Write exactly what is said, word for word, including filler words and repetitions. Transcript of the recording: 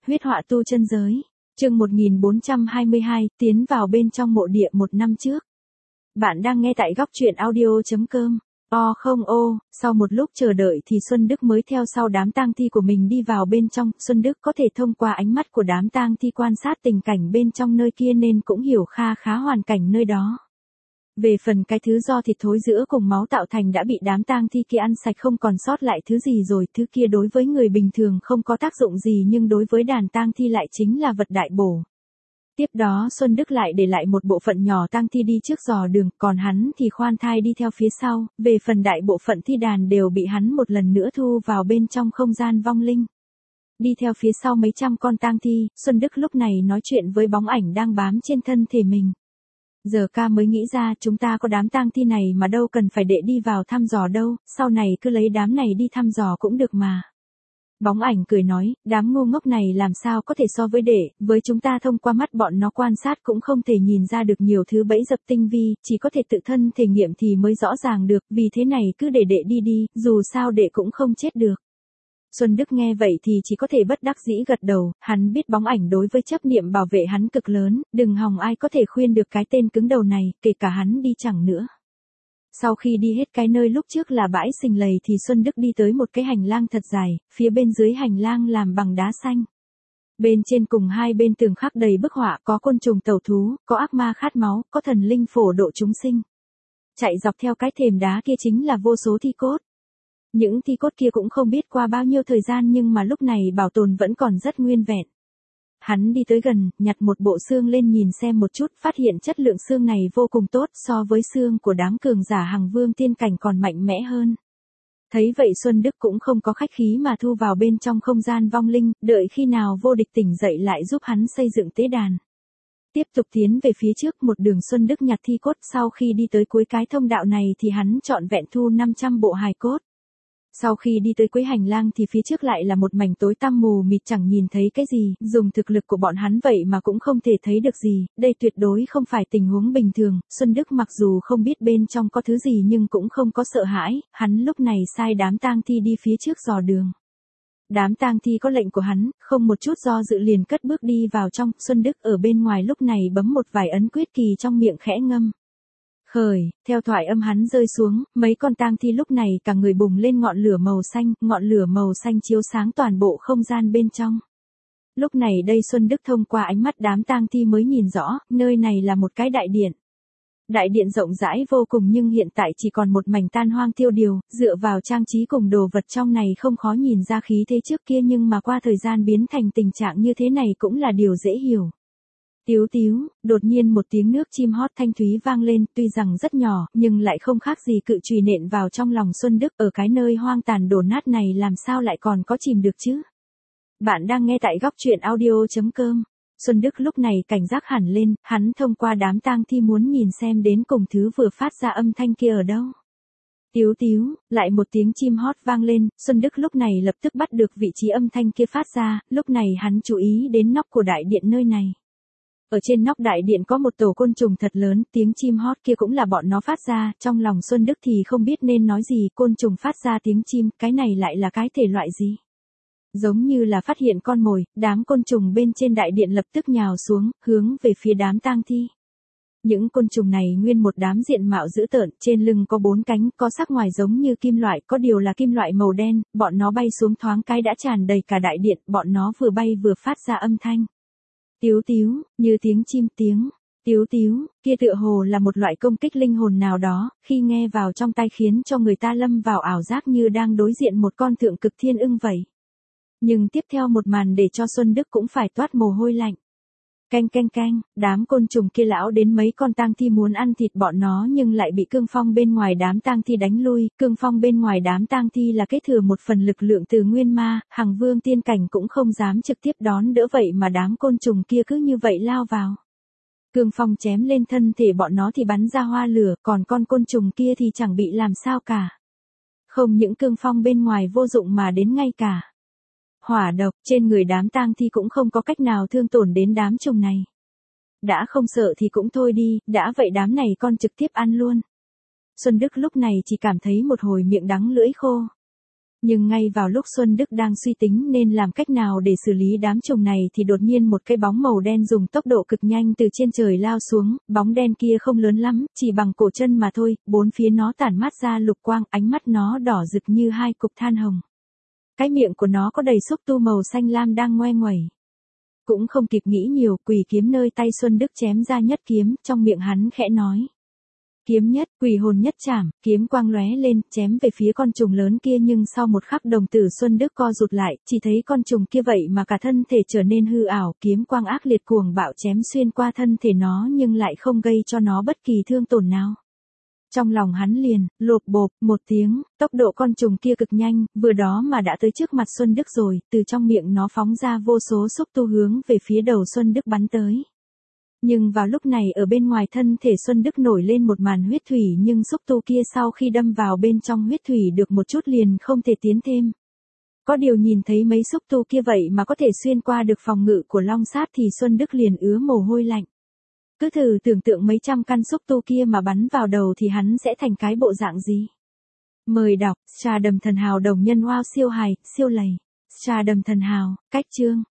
Huyết họa tu chân giới. Chương một nghìn bốn trăm hai mươi hai, tiến vào bên trong mộ địa một năm trước. Bạn đang nghe tại góc truyện audio chấm com. O không ô, sau một lúc chờ đợi thì Xuân Đức mới theo sau đám tang thi của mình đi vào bên trong. Xuân Đức có thể thông qua ánh mắt của đám tang thi quan sát tình cảnh bên trong nơi kia nên cũng hiểu kha khá hoàn cảnh nơi đó. Về phần cái thứ do thịt thối giữa cùng máu tạo thành đã bị đám tang thi kia ăn sạch không còn sót lại thứ gì rồi, thứ kia đối với người bình thường không có tác dụng gì nhưng đối với đàn tang thi lại chính là vật đại bổ. Tiếp đó Xuân Đức lại để lại một bộ phận nhỏ tang thi đi trước dò đường, còn hắn thì khoan thai đi theo phía sau, về phần đại bộ phận thi đàn đều bị hắn một lần nữa thu vào bên trong không gian vong linh. Đi theo phía sau mấy trăm con tang thi, Xuân Đức lúc này nói chuyện với bóng ảnh đang bám trên thân thể mình. Giờ ca mới nghĩ ra chúng ta có đám tang thi này mà đâu cần phải đệ đi vào thăm dò đâu, sau này cứ lấy đám này đi thăm dò cũng được mà. Bóng ảnh cười nói, đám ngu ngốc này làm sao có thể so với đệ, với chúng ta thông qua mắt bọn nó quan sát cũng không thể nhìn ra được nhiều thứ bẫy dập tinh vi, chỉ có thể tự thân thể nghiệm thì mới rõ ràng được, vì thế này cứ để đệ đi đi, dù sao đệ cũng không chết được. Xuân Đức nghe vậy thì chỉ có thể bất đắc dĩ gật đầu, hắn biết bóng ảnh đối với chấp niệm bảo vệ hắn cực lớn, đừng hòng ai có thể khuyên được cái tên cứng đầu này, kể cả hắn đi chẳng nữa. Sau khi đi hết cái nơi lúc trước là bãi sình lầy thì Xuân Đức đi tới một cái hành lang thật dài, phía bên dưới hành lang làm bằng đá xanh. Bên trên cùng hai bên tường khắc đầy bức họa, có côn trùng tẩu thú, có ác ma khát máu, có thần linh phổ độ chúng sinh. Chạy dọc theo cái thềm đá kia chính là vô số thi cốt. Những thi cốt kia cũng không biết qua bao nhiêu thời gian nhưng mà lúc này bảo tồn vẫn còn rất nguyên vẹn. Hắn đi tới gần, nhặt một bộ xương lên nhìn xem một chút, phát hiện chất lượng xương này vô cùng tốt, so với xương của đám cường giả Hằng Vương tiên cảnh còn mạnh mẽ hơn. Thấy vậy Xuân Đức cũng không có khách khí mà thu vào bên trong không gian vong linh, đợi khi nào vô địch tỉnh dậy lại giúp hắn xây dựng tế đàn. Tiếp tục tiến về phía trước một đường Xuân Đức nhặt thi cốt, sau khi đi tới cuối cái thông đạo này thì hắn trọn vẹn thu năm trăm bộ hài cốt. Sau khi đi tới cuối hành lang thì phía trước lại là một mảnh tối tăm mù mịt chẳng nhìn thấy cái gì, dùng thực lực của bọn hắn vậy mà cũng không thể thấy được gì, đây tuyệt đối không phải tình huống bình thường. Xuân Đức mặc dù không biết bên trong có thứ gì nhưng cũng không có sợ hãi, hắn lúc này sai đám tang thi đi phía trước dò đường. Đám tang thi có lệnh của hắn, không một chút do dự liền cất bước đi vào trong, Xuân Đức ở bên ngoài lúc này bấm một vài ấn quyết kỳ trong miệng khẽ ngâm. Khởi, theo thoại âm hắn rơi xuống, mấy con tang thi lúc này cả người bùng lên ngọn lửa màu xanh, ngọn lửa màu xanh chiếu sáng toàn bộ không gian bên trong. Lúc này đây Xuân Đức thông qua ánh mắt đám tang thi mới nhìn rõ, nơi này là một cái đại điện. Đại điện rộng rãi vô cùng nhưng hiện tại chỉ còn một mảnh tan hoang tiêu điều, dựa vào trang trí cùng đồ vật trong này không khó nhìn ra khí thế trước kia nhưng mà qua thời gian biến thành tình trạng như thế này cũng là điều dễ hiểu. Tíu tíu, đột nhiên một tiếng nước chim hót thanh thúy vang lên, tuy rằng rất nhỏ, nhưng lại không khác gì cự chùy nện vào trong lòng Xuân Đức, ở cái nơi hoang tàn đổ nát này làm sao lại còn có chìm được chứ? Bạn đang nghe tại góc truyện audio chấm com. Xuân Đức lúc này cảnh giác hẳn lên, hắn thông qua đám tang thi muốn nhìn xem đến cùng thứ vừa phát ra âm thanh kia ở đâu. Tíu tíu, lại một tiếng chim hót vang lên, Xuân Đức lúc này lập tức bắt được vị trí âm thanh kia phát ra, lúc này hắn chú ý đến nóc của đại điện nơi này. Ở trên nóc đại điện có một tổ côn trùng thật lớn, tiếng chim hót kia cũng là bọn nó phát ra, trong lòng Xuân Đức thì không biết nên nói gì, côn trùng phát ra tiếng chim, cái này lại là cái thể loại gì? Giống như là phát hiện con mồi, đám côn trùng bên trên đại điện lập tức nhào xuống, hướng về phía đám tang thi. Những côn trùng này nguyên một đám diện mạo dữ tợn, trên lưng có bốn cánh, có sắc ngoài giống như kim loại, có điều là kim loại màu đen, bọn nó bay xuống thoáng cái đã tràn đầy cả đại điện, bọn nó vừa bay vừa phát ra âm thanh. Tíu tíu, như tiếng chim tiếng, tíu tíu, kia tựa hồ là một loại công kích linh hồn nào đó, khi nghe vào trong tai khiến cho người ta lâm vào ảo giác như đang đối diện một con thượng cực thiên ưng vậy. Nhưng tiếp theo một màn để cho Xuân Đức cũng phải toát mồ hôi lạnh. Canh canh canh, đám côn trùng kia lão đến mấy con tang thi muốn ăn thịt bọn nó nhưng lại bị cương phong bên ngoài đám tang thi đánh lui, cương phong bên ngoài đám tang thi là kế thừa một phần lực lượng từ nguyên ma, Hằng Vương tiên cảnh cũng không dám trực tiếp đón đỡ vậy mà đám côn trùng kia cứ như vậy lao vào. Cương phong chém lên thân thể bọn nó thì bắn ra hoa lửa, còn con côn trùng kia thì chẳng bị làm sao cả. Không những cương phong bên ngoài vô dụng mà đến ngay cả hỏa độc trên người đám tang thi cũng không có cách nào thương tổn đến đám trùng này. Đã không sợ thì cũng thôi đi, đã vậy đám này con trực tiếp ăn luôn. Xuân Đức lúc này chỉ cảm thấy một hồi miệng đắng lưỡi khô. Nhưng ngay vào lúc Xuân Đức đang suy tính nên làm cách nào để xử lý đám trùng này thì đột nhiên một cái bóng màu đen dùng tốc độ cực nhanh từ trên trời lao xuống, bóng đen kia không lớn lắm, chỉ bằng cổ chân mà thôi, bốn phía nó tản mát ra lục quang, ánh mắt nó đỏ rực như hai cục than hồng. Cái miệng của nó có đầy xúc tu màu xanh lam đang ngoe nguẩy. Cũng không kịp nghĩ nhiều, quỷ kiếm nơi tay Xuân Đức chém ra nhất kiếm, trong miệng hắn khẽ nói. Kiếm nhất, quỷ hồn nhất chảm, kiếm quang lóe lên, chém về phía con trùng lớn kia nhưng sau một khắc đồng tử Xuân Đức co rụt lại, chỉ thấy con trùng kia vậy mà cả thân thể trở nên hư ảo, kiếm quang ác liệt cuồng bạo chém xuyên qua thân thể nó nhưng lại không gây cho nó bất kỳ thương tổn nào. Trong lòng hắn liền, lộp bộp, một tiếng, tốc độ con trùng kia cực nhanh, vừa đó mà đã tới trước mặt Xuân Đức rồi, từ trong miệng nó phóng ra vô số xúc tu hướng về phía đầu Xuân Đức bắn tới. Nhưng vào lúc này ở bên ngoài thân thể Xuân Đức nổi lên một màn huyết thủy nhưng xúc tu kia sau khi đâm vào bên trong huyết thủy được một chút liền không thể tiến thêm. Có điều nhìn thấy mấy xúc tu kia vậy mà có thể xuyên qua được phòng ngự của Long Sát thì Xuân Đức liền ứa mồ hôi lạnh. Cứ thử tưởng tượng mấy trăm căn xúc tu kia mà bắn vào đầu thì hắn sẽ thành cái bộ dạng gì. Mời đọc, Trà Đầm Thần Hào đồng nhân wow siêu hài, siêu lầy. Trà Đầm Thần Hào, cách chương.